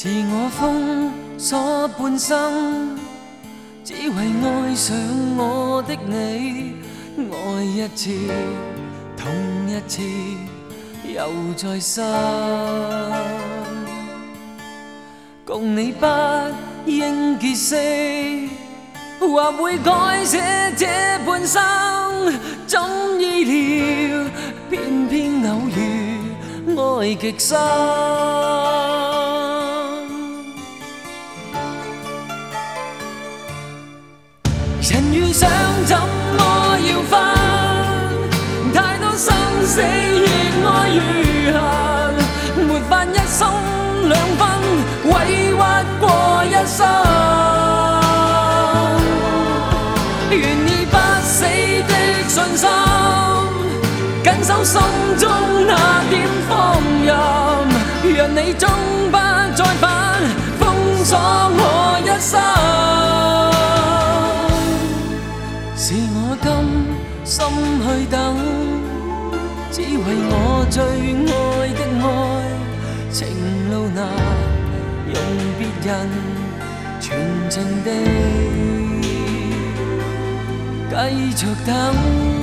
自我封锁半生，只为爱上我的你，爱一次，痛一次，又再生。共你不應結識，或會改寫這半生，怎意料偏偏偶遇愛極深。人遇上怎麼要分？太多生死亦愛如痕，沒法一心兩分，委屈過一生。願意不死的信心，緊守心中那點放任，讓你終不再返，封鎖我一生。是我甘心去等，只為我最愛的愛，情路難用別人全情地繼續等。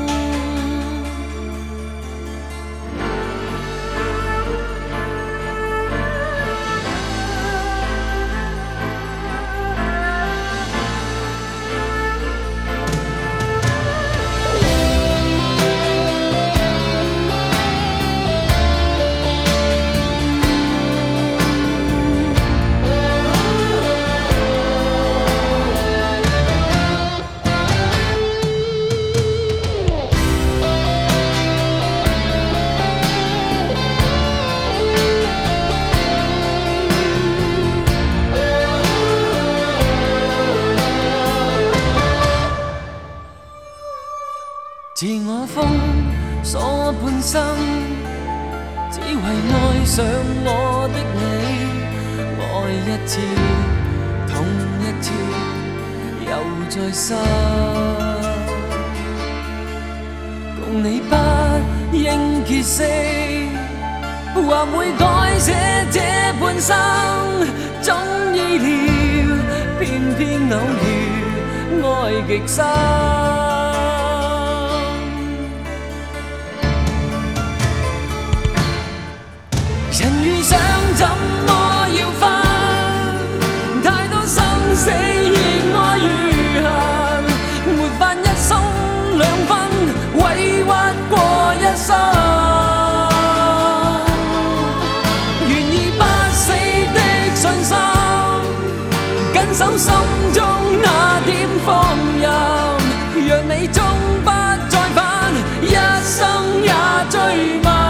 自我封鎖半生，只為愛上我的你，愛一次，痛一次，又再生。共你不應結識，或會改寫這半生，怎意料偏偏偶遇愛極深。人遇上怎麼要分？太多生死亦愛如痕，沒法一心兩分，委屈過一生。願意不死的信心，緊守心中那點放任，讓你終不再返，一生也追問。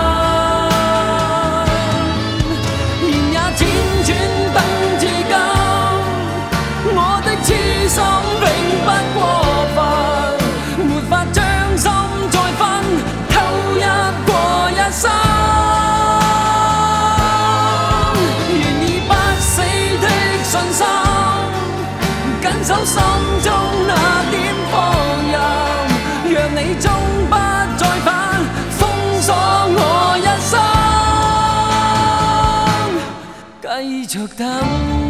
心永不過分，沒法將心再分，偷一過一生。願意不死的信心，緊守心中那點放任，讓你終不再返，封鎖我一生，繼續等。